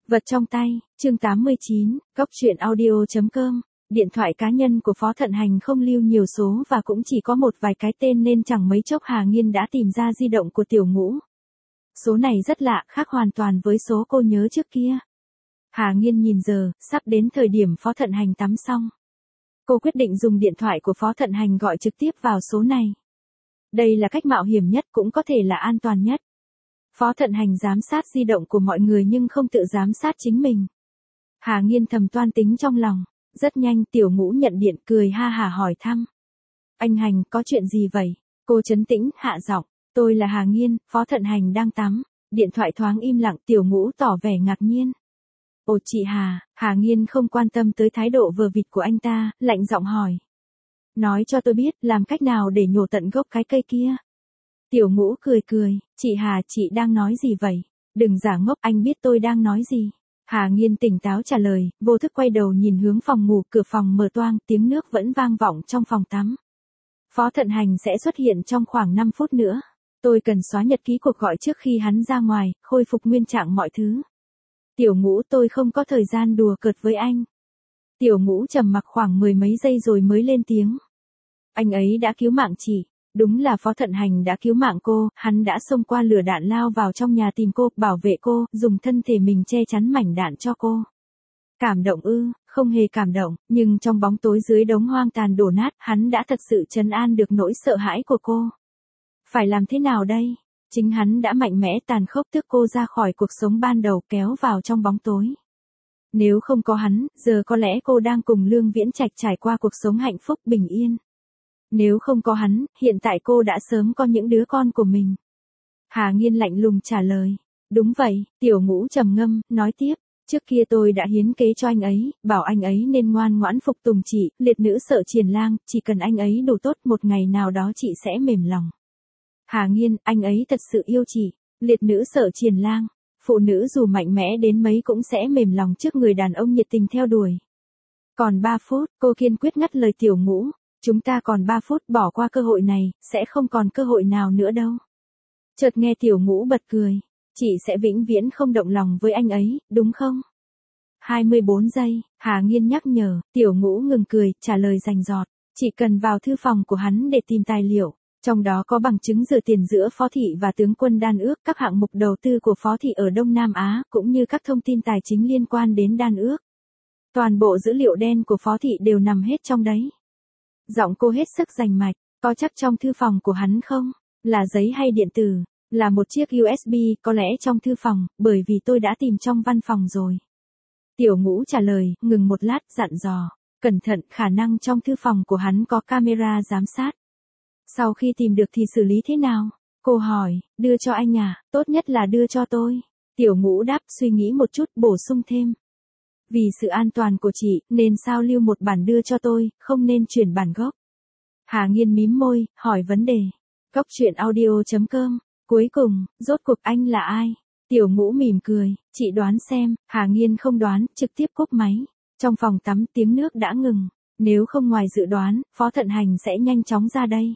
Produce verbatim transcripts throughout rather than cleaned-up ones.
Vật trong tay, chương tám mươi chín, góc truyện audio.com. Điện thoại cá nhân của Phó Thận Hành không lưu nhiều số và cũng chỉ có một vài cái tên nên chẳng mấy chốc Hà Nghiên đã tìm ra di động của Tiểu Ngũ. Số này rất lạ, khác hoàn toàn với số cô nhớ trước kia. Hà Nghiên nhìn giờ, sắp đến thời điểm Phó Thận Hành tắm xong. Cô quyết định dùng điện thoại của Phó Thận Hành gọi trực tiếp vào số này. Đây là cách mạo hiểm nhất cũng có thể là an toàn nhất. Phó Thận Hành giám sát di động của mọi người nhưng không tự giám sát chính mình. Hà Nghiên thầm toan tính trong lòng. Rất nhanh Tiểu Ngũ nhận điện cười ha hả hỏi thăm. Anh Hành, có chuyện gì vậy? Cô trấn tĩnh, hạ giọng. Tôi là Hà Nghiên, Phó Thận Hành đang tắm. Điện thoại thoáng im lặng, Tiểu Ngũ tỏ vẻ ngạc nhiên. Ồ chị Hà, Hà Nghiên không quan tâm tới thái độ vờ vịt của anh ta, lạnh giọng hỏi. Nói cho tôi biết, làm cách nào để nhổ tận gốc cái cây kia? Tiểu Ngũ cười cười, chị Hà, chị đang nói gì vậy? Đừng giả ngốc, anh biết tôi đang nói gì. Hà Nghiên tỉnh táo trả lời, vô thức quay đầu nhìn hướng phòng ngủ, cửa phòng mở toang, tiếng nước vẫn vang vọng trong phòng tắm. Phó Thận Hành sẽ xuất hiện trong khoảng năm phút nữa. Tôi cần xóa nhật ký cuộc gọi trước khi hắn ra ngoài, khôi phục nguyên trạng mọi thứ. Tiểu Ngũ, tôi không có thời gian đùa cợt với anh. Tiểu Ngũ trầm mặc khoảng mười mấy giây rồi mới lên tiếng. Anh ấy đã cứu mạng chị. Đúng là Phó Thận Hành đã cứu mạng cô, hắn đã xông qua lửa đạn lao vào trong nhà tìm cô, bảo vệ cô, dùng thân thể mình che chắn mảnh đạn cho cô. Cảm động ư, không hề cảm động, nhưng trong bóng tối dưới đống hoang tàn đổ nát, hắn đã thật sự trấn an được nỗi sợ hãi của cô. Phải làm thế nào đây? Chính hắn đã mạnh mẽ tàn khốc tước cô ra khỏi cuộc sống ban đầu, kéo vào trong bóng tối. Nếu không có hắn, giờ có lẽ cô đang cùng Lương Viễn Trạch trải qua cuộc sống hạnh phúc bình yên. Nếu không có hắn, hiện tại cô đã sớm có những đứa con của mình. Hà Nghiên lạnh lùng trả lời. Đúng vậy, Tiểu Ngũ trầm ngâm, nói tiếp. Trước kia tôi đã hiến kế cho anh ấy, bảo anh ấy nên ngoan ngoãn phục tùng chị, liệt nữ Sợ Triền Lang, chỉ cần anh ấy đủ tốt một ngày nào đó chị sẽ mềm lòng. Hà Nghiên, anh ấy thật sự yêu chị, liệt nữ Sợ Triền Lang. Phụ nữ dù mạnh mẽ đến mấy cũng sẽ mềm lòng trước người đàn ông nhiệt tình theo đuổi. Còn ba phút, cô kiên quyết ngắt lời Tiểu Ngũ. Chúng ta còn ba phút, bỏ qua cơ hội này, sẽ không còn cơ hội nào nữa đâu. Chợt nghe Tiểu Ngũ bật cười. Chị sẽ vĩnh viễn không động lòng với anh ấy, đúng không? hai mươi bốn giây, Hà Nghiên nhắc nhở, Tiểu Ngũ ngừng cười, trả lời rành rọt. Chỉ cần vào thư phòng của hắn để tìm tài liệu. Trong đó có bằng chứng rửa tiền giữa Phó Thị và tướng quân đan ước, các hạng mục đầu tư của Phó Thị ở Đông Nam Á, cũng như các thông tin tài chính liên quan đến đan ước. Toàn bộ dữ liệu đen của Phó Thị đều nằm hết trong đấy. Giọng cô hết sức rành mạch, có chắc trong thư phòng của hắn không? Là giấy hay điện tử? Là một chiếc u ét bê, có lẽ trong thư phòng, bởi vì tôi đã tìm trong văn phòng rồi. Tiểu Ngũ trả lời, ngừng một lát, dặn dò. Cẩn thận, khả năng trong thư phòng của hắn có camera giám sát. Sau khi tìm được thì xử lý thế nào? Cô hỏi, đưa cho anh à, tốt nhất là đưa cho tôi. Tiểu Ngũ đáp, suy nghĩ một chút, bổ sung thêm. Vì sự an toàn của chị, nên sao lưu một bản đưa cho tôi, không nên chuyển bản gốc. Hà Nghiên mím môi, hỏi vấn đề. Góc truyện audio.com. Cuối cùng, rốt cuộc anh là ai? Tiểu Ngũ mỉm cười, chị đoán xem. Hà Nghiên không đoán, trực tiếp cúp máy. Trong phòng tắm tiếng nước đã ngừng. Nếu không ngoài dự đoán, Phó Thận Hành sẽ nhanh chóng ra đây.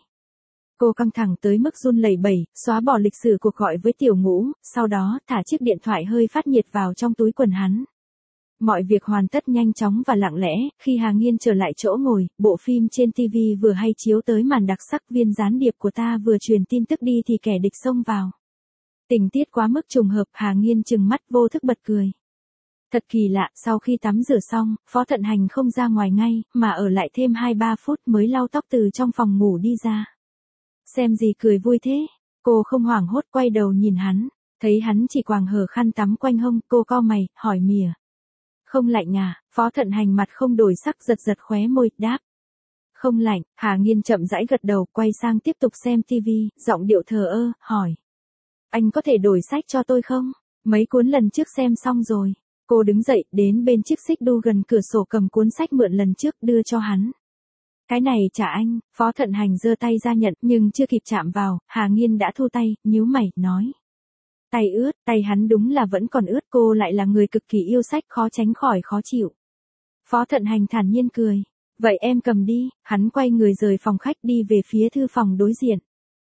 Cô căng thẳng tới mức run lẩy bẩy, xóa bỏ lịch sử cuộc gọi với Tiểu Ngũ, sau đó thả chiếc điện thoại hơi phát nhiệt vào trong túi quần hắn. Mọi việc hoàn tất nhanh chóng và lặng lẽ, khi Hà Nghiên trở lại chỗ ngồi, bộ phim trên ti vi vừa hay chiếu tới màn đặc sắc, viên gián điệp của ta vừa truyền tin tức đi thì kẻ địch xông vào. Tình tiết quá mức trùng hợp, Hà Nghiên trừng mắt vô thức bật cười. Thật kỳ lạ, sau khi tắm rửa xong, Phó Thận Hành không ra ngoài ngay, mà ở lại thêm hai ba phút mới lau tóc từ trong phòng ngủ đi ra. Xem gì cười vui thế? Cô không hoảng hốt quay đầu nhìn hắn, thấy hắn chỉ quàng hở khăn tắm quanh hông, cô cau mày, hỏi mỉa. Không lạnh à? Phó Thận Hành mặt không đổi sắc, giật giật khóe môi, đáp. Không lạnh. Hà Nghiên chậm rãi gật đầu, quay sang tiếp tục xem ti vi, giọng điệu thờ ơ, hỏi. Anh có thể đổi sách cho tôi không? Mấy cuốn lần trước xem xong rồi. Cô đứng dậy, đến bên chiếc xích đu gần cửa sổ cầm cuốn sách mượn lần trước, đưa cho hắn. Cái này trả anh. Phó Thận Hành giơ tay ra nhận, nhưng chưa kịp chạm vào, Hà Nghiên đã thu tay, nhíu mày, nói. Tay ướt, tay hắn đúng là vẫn còn ướt, cô lại là người cực kỳ yêu sách, khó tránh khỏi khó chịu. Phó Thận Hành thản nhiên cười. Vậy em cầm đi. Hắn quay người rời phòng khách đi về phía thư phòng đối diện.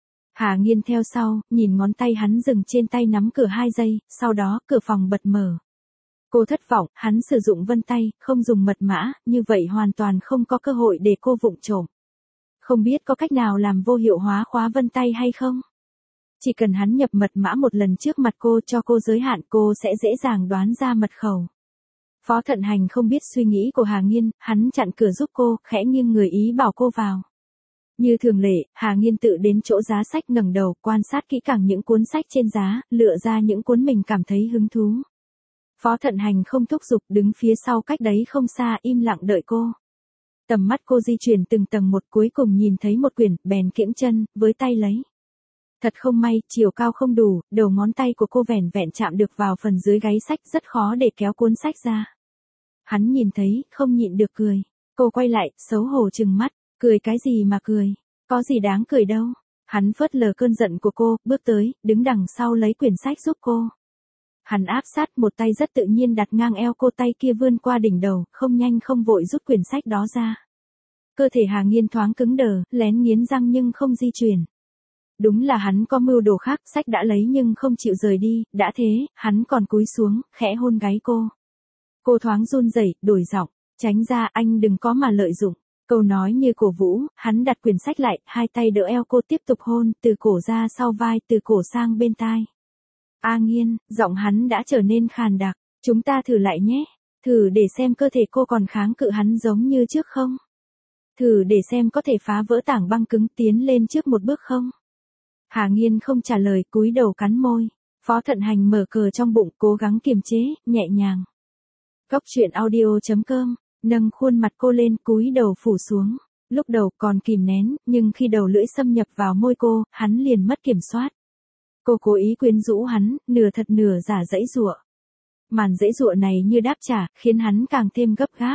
Hà Nghiên theo sau, nhìn ngón tay hắn dừng trên tay nắm cửa hai giây, sau đó cửa phòng bật mở. Cô thất vọng, hắn sử dụng vân tay, không dùng mật mã, như vậy hoàn toàn không có cơ hội để cô vụng trộm. Không biết có cách nào làm vô hiệu hóa khóa vân tay hay không? Chỉ cần hắn nhập mật mã một lần trước mặt cô cho cô giới hạn, cô sẽ dễ dàng đoán ra mật khẩu. Phó Thận Hành không biết suy nghĩ của Hà Nghiên, hắn chặn cửa giúp cô, khẽ nghiêng người ý bảo cô vào. Như thường lệ, Hà Nghiên tự đến chỗ giá sách ngẩng đầu, quan sát kỹ càng những cuốn sách trên giá, lựa ra những cuốn mình cảm thấy hứng thú. Phó Thận Hành không thúc giục, đứng phía sau cách đấy không xa, im lặng đợi cô. Tầm mắt cô di chuyển từng tầng một, cuối cùng nhìn thấy một quyển, bèn kiễng chân, với tay lấy. Thật không may, chiều cao không đủ, đầu ngón tay của cô vẻn vẹn chạm được vào phần dưới gáy sách, rất khó để kéo cuốn sách ra. Hắn nhìn thấy, không nhịn được cười. Cô quay lại, xấu hổ trừng mắt, cười cái gì mà cười, có gì đáng cười đâu. Hắn phớt lờ cơn giận của cô, bước tới, đứng đằng sau lấy quyển sách giúp cô. Hắn áp sát, một tay rất tự nhiên đặt ngang eo cô, tay kia vươn qua đỉnh đầu, không nhanh không vội rút quyển sách đó ra. Cơ thể Hà Nghiên thoáng cứng đờ, lén nghiến răng nhưng không di chuyển. Đúng là hắn có mưu đồ khác, sách đã lấy nhưng không chịu rời đi, đã thế, hắn còn cúi xuống, khẽ hôn gáy cô. Cô thoáng run rẩy, đổi giọng, tránh ra, anh đừng có mà lợi dụng. Câu nói như cổ vũ, hắn đặt quyển sách lại, hai tay đỡ eo cô tiếp tục hôn, từ cổ ra sau vai, từ cổ sang bên tai. A Nghiên, giọng hắn đã trở nên khàn đặc, chúng ta thử lại nhé, thử để xem cơ thể cô còn kháng cự hắn giống như trước không? Thử để xem có thể phá vỡ tảng băng cứng, tiến lên trước một bước không? Hà Nghiên không trả lời, cúi đầu cắn môi. Phó Thận Hành mở cờ trong bụng, cố gắng kiềm chế, nhẹ nhàng. Góc truyện audio chấm com, nâng khuôn mặt cô lên, cúi đầu phủ xuống. Lúc đầu còn kìm nén, nhưng khi đầu lưỡi xâm nhập vào môi cô, hắn liền mất kiểm soát. Cô cố ý quyến rũ hắn, nửa thật nửa giả giãy giụa. Màn giãy giụa này như đáp trả, khiến hắn càng thêm gấp gáp.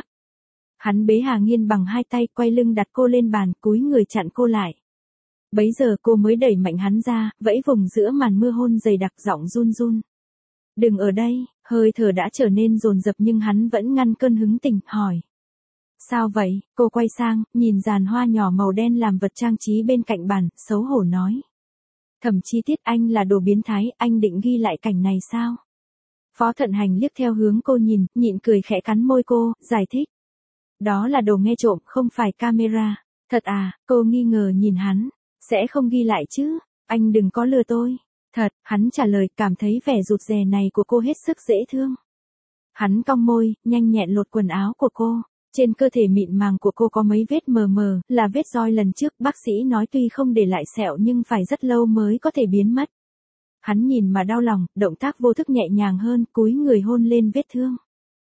Hắn bế Hà Nghiên bằng hai tay, quay lưng đặt cô lên bàn, cúi người chặn cô lại. Bấy giờ cô mới đẩy mạnh hắn ra, vẫy vùng giữa màn mưa hôn dày đặc, giọng run run. Đừng ở đây, hơi thở đã trở nên dồn dập nhưng hắn vẫn ngăn cơn hứng tình, hỏi. Sao vậy? Cô quay sang, nhìn dàn hoa nhỏ màu đen làm vật trang trí bên cạnh bàn, xấu hổ nói. Thẩm Chi Tiết, anh là đồ biến thái, anh định ghi lại cảnh này sao? Phó Thận Hành liếc theo hướng cô nhìn, nhịn cười khẽ cắn môi cô, giải thích. Đó là đồ nghe trộm, không phải camera. Thật à? Cô nghi ngờ nhìn hắn. Sẽ không ghi lại chứ? Anh đừng có lừa tôi. Thật, hắn trả lời, cảm thấy vẻ rụt rè này của cô hết sức dễ thương. Hắn cong môi, nhanh nhẹn lột quần áo của cô. Trên cơ thể mịn màng của cô có mấy vết mờ mờ, là vết roi lần trước, bác sĩ nói tuy không để lại sẹo nhưng phải rất lâu mới có thể biến mất. Hắn nhìn mà đau lòng, động tác vô thức nhẹ nhàng hơn, cúi người hôn lên vết thương.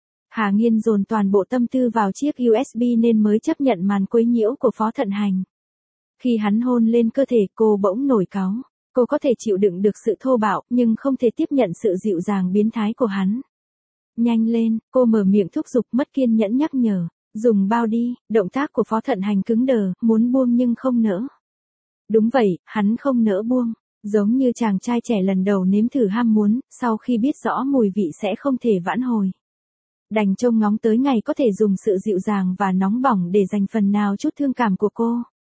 Hà Nghiên dồn toàn bộ tâm tư vào chiếc u ét bê nên mới chấp nhận màn quấy nhiễu của Phó Thận Hành. Khi hắn hôn lên cơ thể cô bỗng nổi cáu. Cô có thể chịu đựng được sự thô bạo, nhưng không thể tiếp nhận sự dịu dàng biến thái của hắn. Nhanh lên, cô mở miệng thúc giục, mất kiên nhẫn nhắc nhở. Dùng bao đi, động tác của Phó Thận Hành cứng đờ, muốn buông nhưng không nỡ. Đúng vậy, hắn không nỡ buông. Giống như chàng trai trẻ lần đầu nếm thử ham muốn, sau khi biết rõ mùi vị sẽ không thể vãn hồi. Đành trông ngóng tới ngày có thể dùng sự dịu dàng và nóng bỏng để dành phần nào chút thương cảm của cô.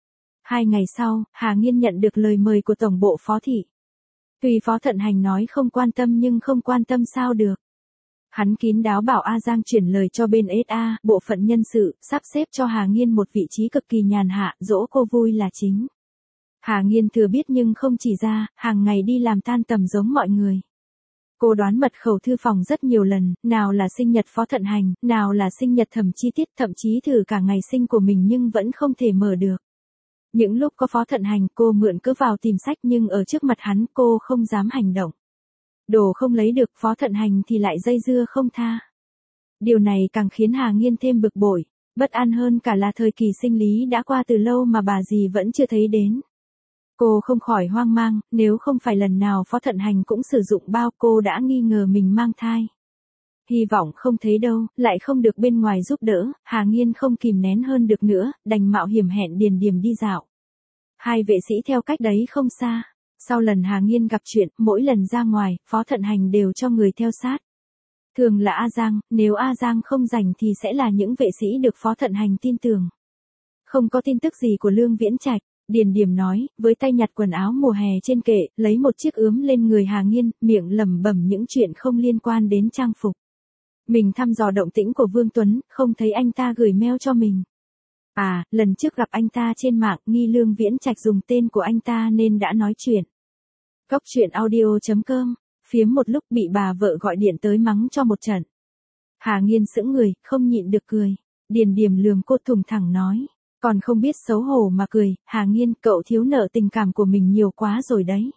Hai ngày sau, Hà Nghiên nhận được lời mời của Tổng bộ Phó Thị. Tuy Phó Thận Hành nói không quan tâm nhưng không quan tâm sao được. Hắn kín đáo bảo A Giang chuyển lời cho bên ét a, bộ phận nhân sự, sắp xếp cho Hà Nghiên một vị trí cực kỳ nhàn hạ, dỗ cô vui là chính. Hà Nghiên thừa biết nhưng không chỉ ra, hàng ngày đi làm tan tầm giống mọi người. Cô đoán mật khẩu thư phòng rất nhiều lần, nào là sinh nhật Phó Thận Hành, nào là sinh nhật Thẩm Chi Tiết, thậm chí thử cả ngày sinh của mình nhưng vẫn không thể mở được. Những lúc có Phó Thận Hành cô mượn cớ vào tìm sách nhưng ở trước mặt hắn cô không dám hành động. Đồ không lấy được Phó Thận Hành thì lại dây dưa không tha. Điều này càng khiến Hà Nghiên thêm bực bội, bất an hơn cả là thời kỳ sinh lý đã qua từ lâu mà bà dì vẫn chưa thấy đến. Cô không khỏi hoang mang, nếu không phải lần nào Phó Thận Hành cũng sử dụng bao cô đã nghi ngờ mình mang thai. Hy vọng không thấy đâu, lại không được bên ngoài giúp đỡ, Hà Nghiên không kìm nén hơn được nữa, đành mạo hiểm hẹn Điền Điềm đi dạo. Hai vệ sĩ theo cách đấy không xa. Sau lần Hà Nghiên gặp chuyện, mỗi lần ra ngoài, Phó Thận Hành đều cho người theo sát. Thường là A Giang, nếu A Giang không rảnh thì sẽ là những vệ sĩ được Phó Thận Hành tin tưởng. Không có tin tức gì của Lương Viễn Trạch, Điền Điềm nói, với tay nhặt quần áo mùa hè trên kệ, lấy một chiếc ướm lên người Hà Nghiên, miệng lẩm bẩm những chuyện không liên quan đến trang phục. Mình thăm dò động tĩnh của Vương Tuấn, không thấy anh ta gửi mail cho mình. À, lần trước gặp anh ta trên mạng, nghi Lương Viễn Trạch dùng tên của anh ta nên đã nói chuyện. Cốc truyện audio chấm com, phiếm một lúc bị bà vợ gọi điện tới mắng cho một trận. Hà Nghiên sững người, không nhịn được cười. Điền Điềm lườm cô thùng thẳng nói. Còn không biết xấu hổ mà cười, Hà Nghiên, cậu thiếu nợ tình cảm của mình nhiều quá rồi đấy.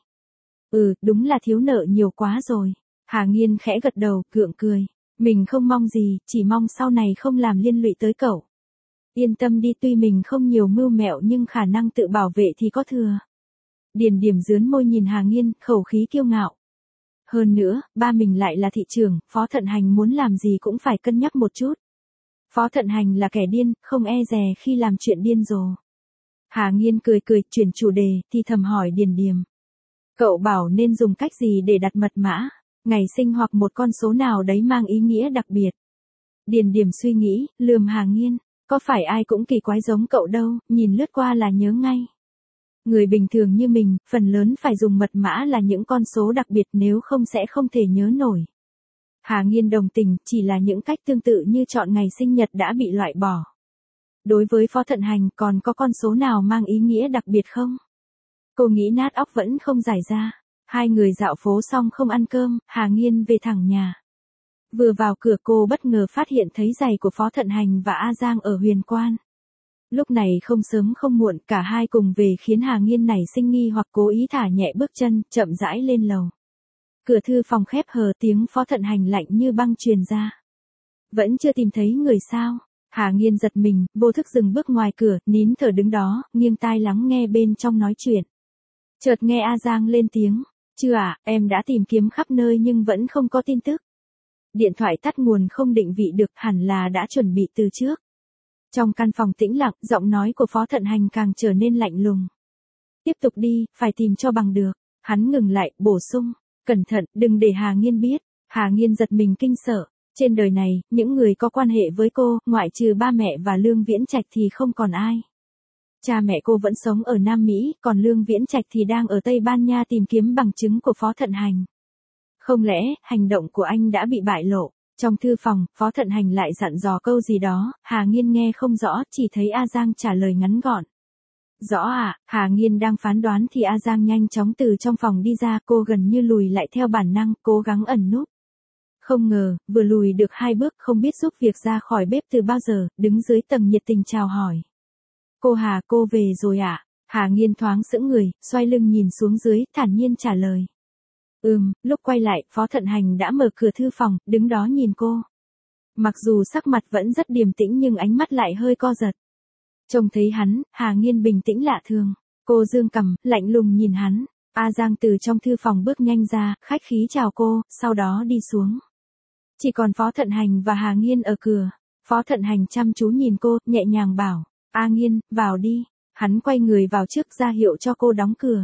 Ừ, đúng là thiếu nợ nhiều quá rồi. Hà Nghiên khẽ gật đầu, gượng cười. Mình không mong gì, chỉ mong sau này không làm liên lụy tới cậu. Yên tâm đi, tuy mình không nhiều mưu mẹo nhưng khả năng tự bảo vệ thì có thừa. Điền Điềm dướn môi nhìn Hà Nghiên, khẩu khí kiêu ngạo. Hơn nữa, ba mình lại là thị trưởng, Phó Thận Hành muốn làm gì cũng phải cân nhắc một chút. Phó Thận Hành là kẻ điên, không e dè khi làm chuyện điên rồ. Hà Nghiên cười cười, chuyển chủ đề, thì thầm hỏi Điền Điềm. Cậu bảo nên dùng cách gì để đặt mật mã, ngày sinh hoặc một con số nào đấy mang ý nghĩa đặc biệt. Điền Điềm suy nghĩ, lườm Hà Nghiên, có phải ai cũng kỳ quái giống cậu đâu, nhìn lướt qua là nhớ ngay. Người bình thường như mình, phần lớn phải dùng mật mã là những con số đặc biệt, nếu không sẽ không thể nhớ nổi. Hà Nghiên đồng tình, chỉ là những cách tương tự như chọn ngày sinh nhật đã bị loại bỏ. Đối với Phó Thận Hành còn có con số nào mang ý nghĩa đặc biệt không? Cô nghĩ nát óc vẫn không giải ra. Hai người dạo phố xong không ăn cơm, Hà Nghiên về thẳng nhà. Vừa vào cửa cô bất ngờ phát hiện thấy giày của Phó Thận Hành và A Giang ở Huyền Quan. Lúc này không sớm không muộn, cả hai cùng về khiến Hà Nghiên nảy sinh nghi hoặc cố ý thả nhẹ bước chân, chậm rãi lên lầu. Cửa thư phòng khép hờ, tiếng Phó Thận Hành lạnh như băng truyền ra. Vẫn chưa tìm thấy người sao? Hà Nghiên giật mình, vô thức dừng bước ngoài cửa, nín thở đứng đó, nghiêng tai lắng nghe bên trong nói chuyện. Chợt nghe A Giang lên tiếng. Chưa à, em đã tìm kiếm khắp nơi nhưng vẫn không có tin tức. Điện thoại tắt nguồn không định vị được, hẳn là đã chuẩn bị từ trước. Trong căn phòng tĩnh lặng, giọng nói của Phó Thận Hành càng trở nên lạnh lùng. Tiếp tục đi, phải tìm cho bằng được. Hắn ngừng lại, bổ sung. Cẩn thận, đừng để Hà Nghiên biết. Hà Nghiên giật mình kinh sợ. Trên đời này, những người có quan hệ với cô, ngoại trừ ba mẹ và Lương Viễn Trạch thì không còn ai. Cha mẹ cô vẫn sống ở Nam Mỹ, còn Lương Viễn Trạch thì đang ở Tây Ban Nha tìm kiếm bằng chứng của Phó Thận Hành. Không lẽ, hành động của anh đã bị bại lộ? Trong thư phòng, Phó Thận Hành lại dặn dò câu gì đó, Hà Nghiên nghe không rõ, chỉ thấy A Giang trả lời ngắn gọn. Rõ à, Hà Nghiên đang phán đoán thì A Giang nhanh chóng từ trong phòng đi ra, cô gần như lùi lại theo bản năng, cố gắng ẩn núp. Không ngờ, vừa lùi được hai bước không biết giúp việc ra khỏi bếp từ bao giờ, đứng dưới tầng nhiệt tình chào hỏi. Cô Hà, cô về rồi ạ? À? Hà Nghiên thoáng sững người, xoay lưng nhìn xuống dưới, thản nhiên trả lời. Ừm, lúc quay lại, Phó Thận Hành đã mở cửa thư phòng, đứng đó nhìn cô. Mặc dù sắc mặt vẫn rất điềm tĩnh nhưng ánh mắt lại hơi co giật. Trông thấy hắn, Hà Nghiên bình tĩnh lạ thường. Cô dương cằm, lạnh lùng nhìn hắn. A Giang từ trong thư phòng bước nhanh ra, khách khí chào cô, sau đó đi xuống. Chỉ còn Phó Thận Hành và Hà Nghiên ở cửa. Phó Thận Hành chăm chú nhìn cô, nhẹ nhàng bảo. A Nghiên, vào đi. Hắn quay người vào trước ra hiệu cho cô đóng cửa.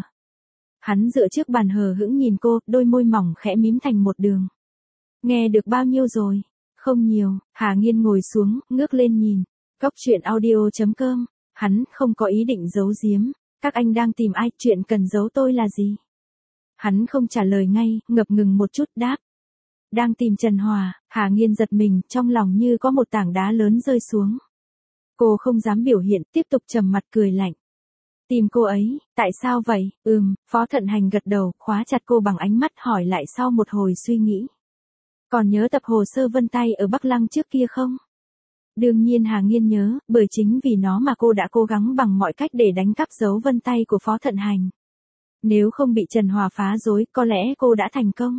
Hắn dựa trước bàn hờ hững nhìn cô, đôi môi mỏng khẽ mím thành một đường. Nghe được bao nhiêu rồi? Không nhiều. Hà Nghiên ngồi xuống, ngước lên nhìn. Cốc truyện audio chấm com. Hắn không có ý định giấu giếm. Các anh đang tìm ai, chuyện cần giấu tôi là gì? Hắn không trả lời ngay, ngập ngừng một chút đáp. Đang tìm Trần Hòa. Hà Nghiên giật mình, trong lòng như có một tảng đá lớn rơi xuống. Cô không dám biểu hiện, tiếp tục trầm mặt cười lạnh. Tìm cô ấy, tại sao vậy? Ừm, Phó Thận Hành gật đầu, khóa chặt cô bằng ánh mắt hỏi lại sau một hồi suy nghĩ. Còn nhớ tập hồ sơ vân tay ở Bắc Lăng trước kia không? Đương nhiên Hà Nghiên nhớ, bởi chính vì nó mà cô đã cố gắng bằng mọi cách để đánh cắp dấu vân tay của Phó Thận Hành. Nếu không bị Trần Hòa phá rối, có lẽ cô đã thành công.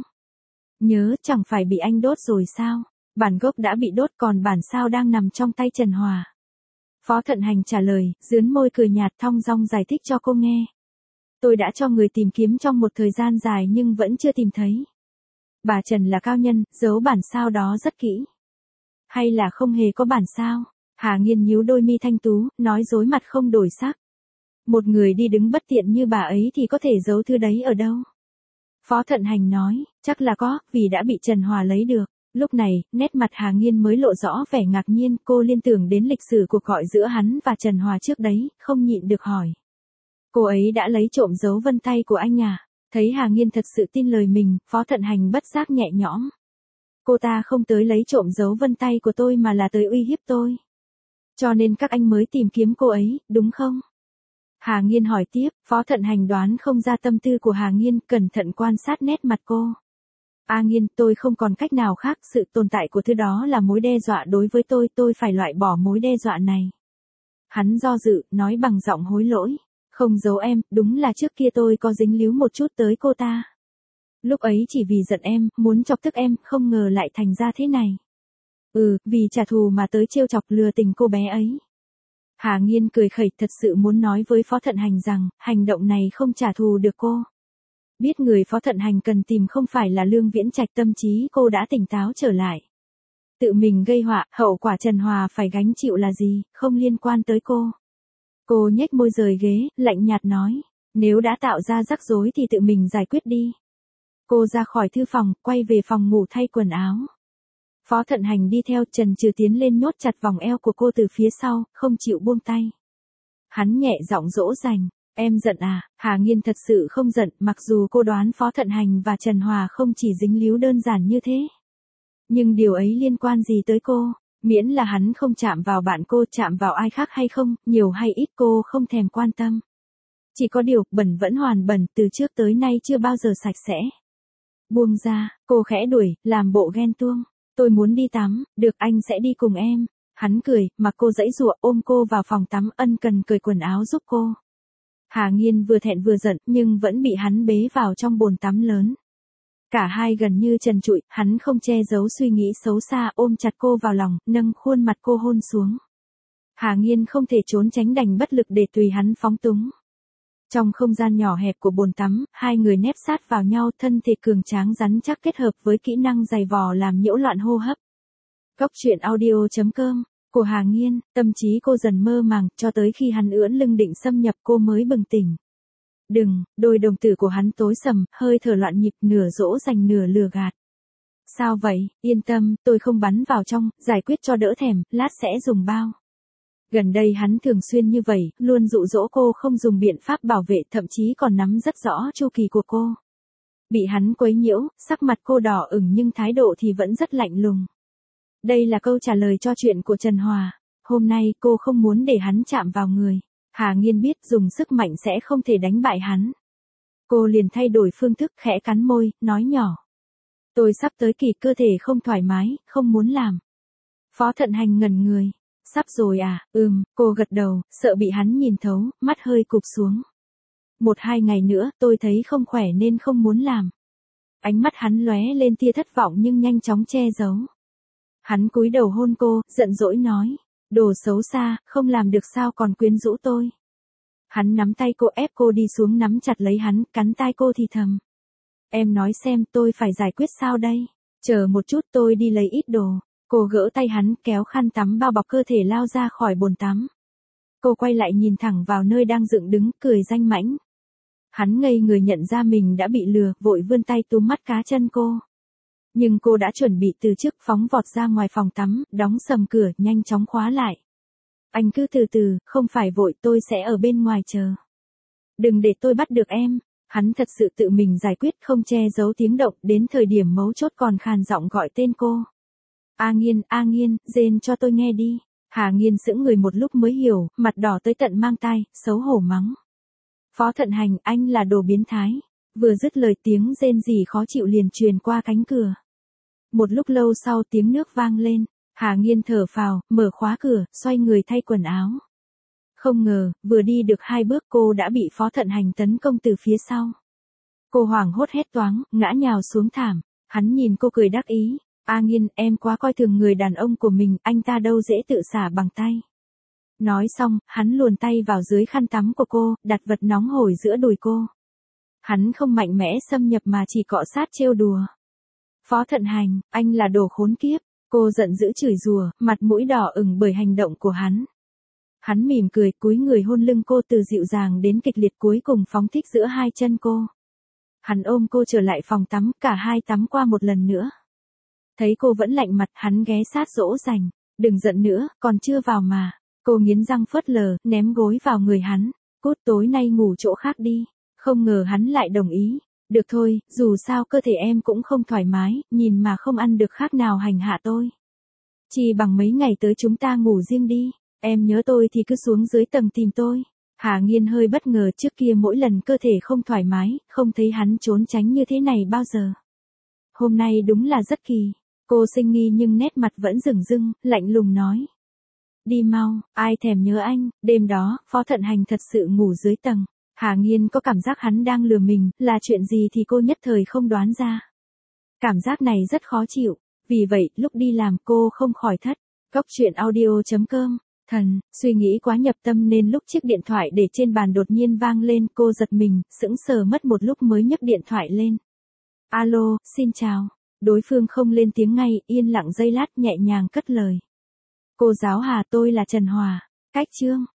Nhớ, chẳng phải bị anh đốt rồi sao? Bản gốc đã bị đốt còn bản sao đang nằm trong tay Trần Hòa. Phó Thận Hành trả lời, dướn môi cười nhạt thong dong giải thích cho cô nghe. Tôi đã cho người tìm kiếm trong một thời gian dài nhưng vẫn chưa tìm thấy. Bà Trần là cao nhân, giấu bản sao đó rất kỹ. Hay là không hề có bản sao? Hà Nghiên nhíu đôi mi thanh tú, nói dối mặt không đổi sắc. Một người đi đứng bất tiện như bà ấy thì có thể giấu thứ đấy ở đâu? Phó Thận Hành nói, chắc là có, vì đã bị Trần Hòa lấy được. Lúc này, nét mặt Hà Nghiên mới lộ rõ vẻ ngạc nhiên, cô liên tưởng đến lịch sử cuộc gọi giữa hắn và Trần Hòa trước đấy, không nhịn được hỏi. Cô ấy đã lấy trộm dấu vân tay của anh à? Thấy Hà Nghiên thật sự tin lời mình, Phó Thận Hành bất giác nhẹ nhõm. Cô ta không tới lấy trộm dấu vân tay của tôi mà là tới uy hiếp tôi. Cho nên các anh mới tìm kiếm cô ấy, đúng không? Hà Nghiên hỏi tiếp, Phó Thận Hành đoán không ra tâm tư của Hà Nghiên, cẩn thận quan sát nét mặt cô. A Nghiên, tôi không còn cách nào khác, sự tồn tại của thứ đó là mối đe dọa đối với tôi, tôi phải loại bỏ mối đe dọa này. Hắn do dự, nói bằng giọng hối lỗi. Không giấu em, đúng là trước kia tôi có dính líu một chút tới cô ta. Lúc ấy chỉ vì giận em, muốn chọc tức em, không ngờ lại thành ra thế này. Ừ, vì trả thù mà tới trêu chọc lừa tình cô bé ấy. Hà Nghiên cười khẩy, thật sự muốn nói với Phó Thận Hành rằng, hành động này không trả thù được cô. Biết người Phó Thận Hành cần tìm không phải là Lương Viễn Trạch, tâm trí cô đã tỉnh táo trở lại. Tự mình gây họa, hậu quả Trần Hòa phải gánh chịu là gì, không liên quan tới cô. Cô nhếch môi rời ghế, lạnh nhạt nói, nếu đã tạo ra rắc rối thì tự mình giải quyết đi. Cô ra khỏi thư phòng, quay về phòng ngủ thay quần áo. Phó Thận Hành đi theo, Trần Trừ tiến lên nhốt chặt vòng eo của cô từ phía sau, không chịu buông tay. Hắn nhẹ giọng dỗ dành, em giận à? Hà Nghiên thật sự không giận, mặc dù cô đoán Phó Thận Hành và Trần Hòa không chỉ dính líu đơn giản như thế. Nhưng điều ấy liên quan gì tới cô? Miễn là hắn không chạm vào bạn cô, chạm vào ai khác hay không, nhiều hay ít cô không thèm quan tâm. Chỉ có điều, bẩn vẫn hoàn bẩn, từ trước tới nay chưa bao giờ sạch sẽ. Buông ra, cô khẽ đuổi, làm bộ ghen tuông. Tôi muốn đi tắm, được, anh sẽ đi cùng em. Hắn cười, mà cô giãy giụa, ôm cô vào phòng tắm, ân cần cởi quần áo giúp cô. Hà Nghiên vừa thẹn vừa giận, nhưng vẫn bị hắn bế vào trong bồn tắm lớn. Cả hai gần như trần trụi, hắn không che giấu suy nghĩ xấu xa, ôm chặt cô vào lòng, nâng khuôn mặt cô hôn xuống. Hà Nghiên không thể trốn tránh, đành bất lực để tùy hắn phóng túng. Trong không gian nhỏ hẹp của bồn tắm, hai người nép sát vào nhau, thân thể cường tráng rắn chắc kết hợp với kỹ năng giày vò làm nhiễu loạn hô hấp. Góc truyện audio chấm com, của Hà Nghiên, tâm trí cô dần mơ màng, cho tới khi hắn ưỡn lưng định xâm nhập cô mới bừng tỉnh. Đừng, đôi đồng tử của hắn tối sầm, hơi thở loạn nhịp, nửa dỗ dành nửa lừa gạt. Sao vậy, yên tâm, tôi không bắn vào trong, giải quyết cho đỡ thèm, lát sẽ dùng bao. Gần đây hắn thường xuyên như vậy, luôn dụ dỗ cô không dùng biện pháp bảo vệ, thậm chí còn nắm rất rõ chu kỳ của cô. Bị hắn quấy nhiễu, sắc mặt cô đỏ ửng nhưng thái độ thì vẫn rất lạnh lùng. Đây là câu trả lời cho chuyện của Trần Hòa. Hôm nay cô không muốn để hắn chạm vào người. Hà Nghiên biết dùng sức mạnh sẽ không thể đánh bại hắn. Cô liền thay đổi phương thức, khẽ cắn môi, nói nhỏ. Tôi sắp tới kỳ, cơ thể không thoải mái, không muốn làm. Phó Thận Hành ngẩn người. Sắp rồi à, ừm, cô gật đầu, sợ bị hắn nhìn thấu, mắt hơi cụp xuống. Một hai ngày nữa, tôi thấy không khỏe nên không muốn làm. Ánh mắt hắn lóe lên tia thất vọng nhưng nhanh chóng che giấu. Hắn cúi đầu hôn cô, giận dỗi nói. Đồ xấu xa, không làm được sao còn quyến rũ tôi. Hắn nắm tay cô, ép cô đi xuống, nắm chặt lấy hắn, cắn tai cô thì thầm. Em nói xem tôi phải giải quyết sao đây? Chờ một chút, tôi đi lấy ít đồ. Cô gỡ tay hắn, kéo khăn tắm bao bọc cơ thể lao ra khỏi bồn tắm. Cô quay lại nhìn thẳng vào nơi đang dựng đứng, cười danh mãnh. Hắn ngây người nhận ra mình đã bị lừa, vội vươn tay túm mắt cá chân cô. Nhưng cô đã chuẩn bị từ trước, phóng vọt ra ngoài phòng tắm, đóng sầm cửa, nhanh chóng khóa lại. Anh cứ từ từ, không phải vội, tôi sẽ ở bên ngoài chờ. Đừng để tôi bắt được em. Hắn thật sự tự mình giải quyết, không che giấu tiếng động, đến thời điểm mấu chốt còn khàn giọng gọi tên cô. A Nghiên, A Nghiên, rên cho tôi nghe đi. Hà Nghiên sững người một lúc mới hiểu, mặt đỏ tới tận mang tai, xấu hổ mắng. Phó Thận Hành, anh là đồ biến thái. Vừa dứt lời, tiếng rên rỉ khó chịu liền truyền qua cánh cửa. Một lúc lâu sau, tiếng nước vang lên. Hà Nghiên thở phào, mở khóa cửa, xoay người thay quần áo. Không ngờ, vừa đi được hai bước cô đã bị Phó Thận Hành tấn công từ phía sau. Cô hoảng hốt hét toáng, ngã nhào xuống thảm. Hắn nhìn cô cười đắc ý. A Nghiên, em quá coi thường người đàn ông của mình, anh ta đâu dễ tự xả bằng tay. Nói xong, hắn luồn tay vào dưới khăn tắm của cô, đặt vật nóng hổi giữa đùi cô. Hắn không mạnh mẽ xâm nhập mà chỉ cọ sát trêu đùa. Phó Thận Hành, anh là đồ khốn kiếp. Cô giận dữ chửi rủa, mặt mũi đỏ ửng bởi hành động của hắn. Hắn mỉm cười, cúi người hôn lưng cô từ dịu dàng đến kịch liệt, cuối cùng phóng thích giữa hai chân cô. Hắn ôm cô trở lại phòng tắm, cả hai tắm qua một lần nữa. Thấy cô vẫn lạnh mặt, hắn ghé sát dỗ dành. Đừng giận nữa, còn chưa vào mà. Cô nghiến răng phớt lờ, ném gối vào người hắn. Cút, tối nay ngủ chỗ khác đi. Không ngờ hắn lại đồng ý. Được thôi, dù sao cơ thể em cũng không thoải mái, nhìn mà không ăn được khác nào hành hạ tôi. Chỉ bằng mấy ngày tới chúng ta ngủ riêng đi, em nhớ tôi thì cứ xuống dưới tầng tìm tôi. Hà Nghiên hơi bất ngờ, trước kia mỗi lần cơ thể không thoải mái, không thấy hắn trốn tránh như thế này bao giờ. Hôm nay đúng là rất kỳ. Cô sinh nghi nhưng nét mặt vẫn rừng rưng, lạnh lùng nói. Đi mau, ai thèm nhớ anh. Đêm đó, Phó Thận Hành thật sự ngủ dưới tầng. Hà Nghiên có cảm giác hắn đang lừa mình, là chuyện gì thì cô nhất thời không đoán ra. Cảm giác này rất khó chịu, vì vậy lúc đi làm cô không khỏi thất. Cốc truyện audio chấm com. Thần, suy nghĩ quá nhập tâm nên lúc chiếc điện thoại để trên bàn đột nhiên vang lên, cô giật mình, sững sờ mất một lúc mới nhấc điện thoại lên. Alo, xin chào. Đối phương không lên tiếng ngay, yên lặng giây lát nhẹ nhàng cất lời. Cô giáo Hà, tôi là Trần Hòa. Cách chương.